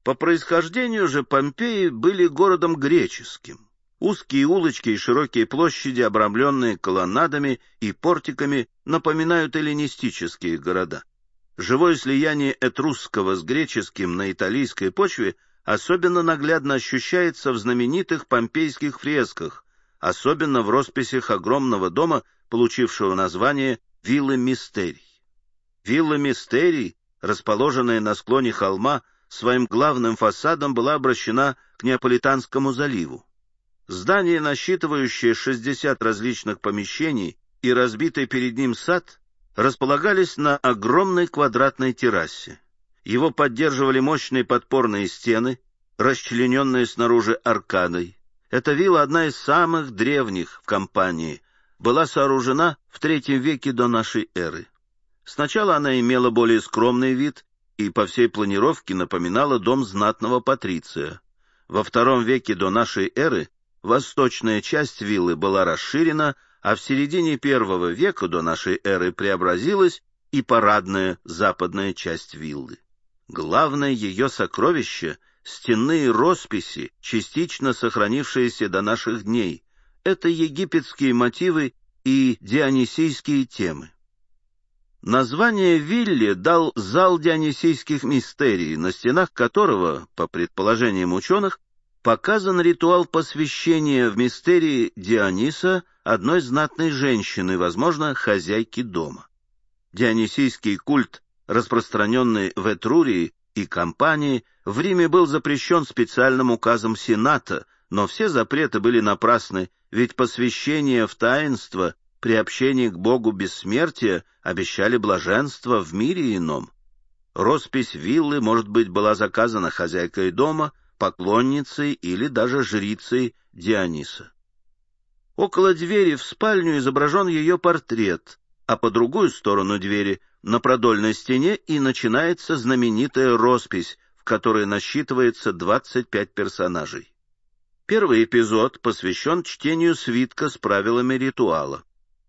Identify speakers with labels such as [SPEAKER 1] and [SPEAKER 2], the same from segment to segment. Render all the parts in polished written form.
[SPEAKER 1] По происхождению же Помпеи были городом греческим. Узкие улочки и широкие площади, обрамленные колоннадами и портиками, напоминают эллинистические города. Живое слияние этрусского с греческим на италийской почве особенно наглядно ощущается в знаменитых помпейских фресках, особенно в росписях огромного дома, получившего название Виллы Мистерий. Вилла Мистерий, расположенная на склоне холма, своим главным фасадом была обращена к Неаполитанскому заливу. Здание, насчитывающее 60 различных помещений и разбитый перед ним сад, располагались на огромной квадратной террасе. Его поддерживали мощные подпорные стены, расчлененные снаружи аркадой. Эта вилла, одна из самых древних в Кампании, была сооружена в III веке до нашей эры. Сначала она имела более скромный вид и по всей планировке напоминала дом знатного патриция. Во II веке до нашей эры восточная часть виллы была расширена, а в середине I века до нашей эры преобразилась и парадная западная часть виллы. Главное ее сокровище — стенные росписи, частично сохранившиеся до наших дней. Это египетские мотивы и дионисийские темы. Название вилле дал зал дионисийских мистерий, на стенах которого, по предположениям ученых, показан ритуал посвящения в мистерии Диониса одной знатной женщины, возможно, хозяйки дома. Дионисийский культ, распространенный в Этрурии и Кампании, в Риме был запрещен специальным указом Сената, но все запреты были напрасны, ведь посвящение в таинство, приобщение к Богу бессмертия обещали блаженство в мире ином. Роспись виллы, может быть, была заказана хозяйкой дома, поклонницей или даже жрицей Диониса. Около двери в спальню изображен ее портрет, а по другую сторону двери, на продольной стене, и начинается знаменитая роспись, в которой насчитывается 25 персонажей. Первый эпизод посвящен чтению свитка с правилами ритуала.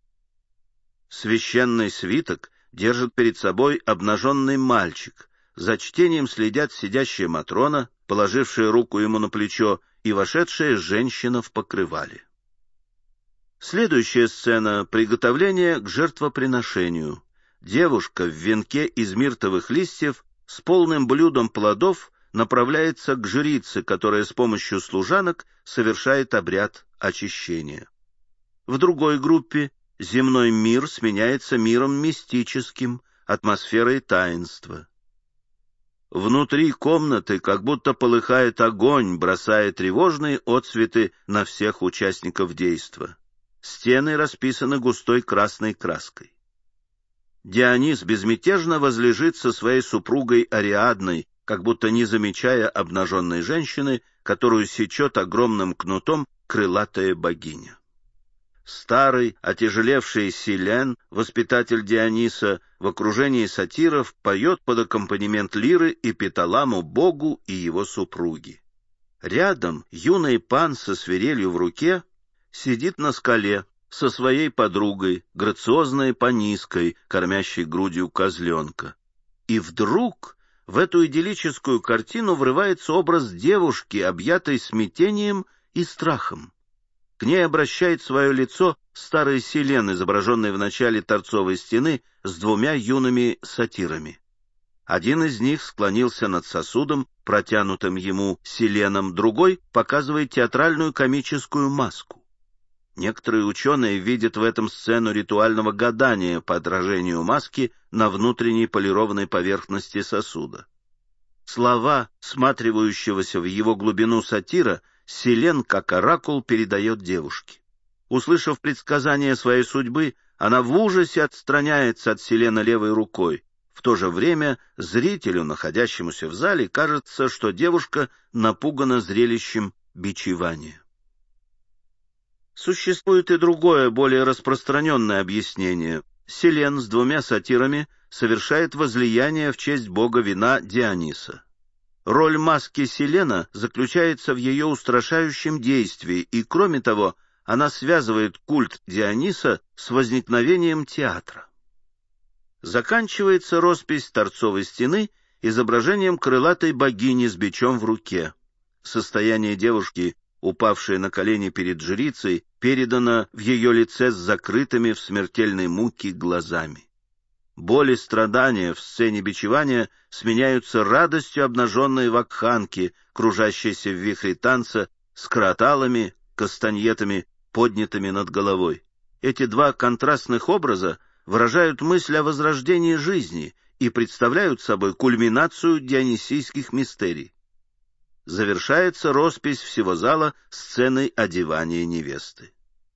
[SPEAKER 1] Священный свиток держит перед собой обнаженный мальчик. За чтением следят сидящая Матрона, положившая руку ему на плечо, и вошедшая женщина в покрывале. Следующая сцена — приготовление к жертвоприношению. Девушка в венке из миртовых листьев с полным блюдом плодов направляется к жрице, которая с помощью служанок совершает обряд очищения. В другой группе земной мир сменяется миром мистическим, атмосферой таинства. Внутри комнаты как будто полыхает огонь, бросая тревожные отсветы на всех участников действа. Стены расписаны густой красной краской. Дионис безмятежно возлежит со своей супругой Ариадной, как будто не замечая обнаженной женщины, которую сечет огромным кнутом крылатая богиня. Старый, отяжелевший Силен, воспитатель Диониса, в окружении сатиров поет под аккомпанемент лиры эпиталаму Богу и его супруге. Рядом юный пан со свирелью в руке сидит на скале со своей подругой, грациозной паниской, кормящей грудью козленка. И вдруг в эту идиллическую картину врывается образ девушки, объятой смятением и страхом. К ней обращает свое лицо старый Силен, изображенный в начале торцовой стены с двумя юными сатирами. Один из них склонился над сосудом, протянутым ему Силеном, другой показывает театральную комическую маску. Некоторые ученые видят в этом сцену ритуального гадания по отражению маски на внутренней полированной поверхности сосуда. Слова всматривающегося в его глубину сатира Силен, как оракул, передает девушке. Услышав предсказание своей судьбы, она в ужасе отстраняется от Силена левой рукой. В то же время зрителю, находящемуся в зале, кажется, что девушка напугана зрелищем бичевания. Существует и другое, более распространенное объяснение. Силен с двумя сатирами совершает возлияние в честь бога вина Диониса. Роль маски Силена заключается в ее устрашающем действии, и, кроме того, она связывает культ Диониса с возникновением театра. Заканчивается роспись торцовой стены, изображением крылатой богини с бичом в руке. Состояние девушки, упавшей на колени перед жрицей, передано в ее лице с закрытыми в смертельной муке глазами. Боль и страдания в сцене бичевания сменяются радостью обнаженной вакханки, кружащейся в вихре танца с кроталами, кастаньетами, поднятыми над головой. Эти два контрастных образа выражают мысль о возрождении жизни и представляют собой кульминацию дионисийских мистерий. Завершается роспись всего зала сценой одевания невесты.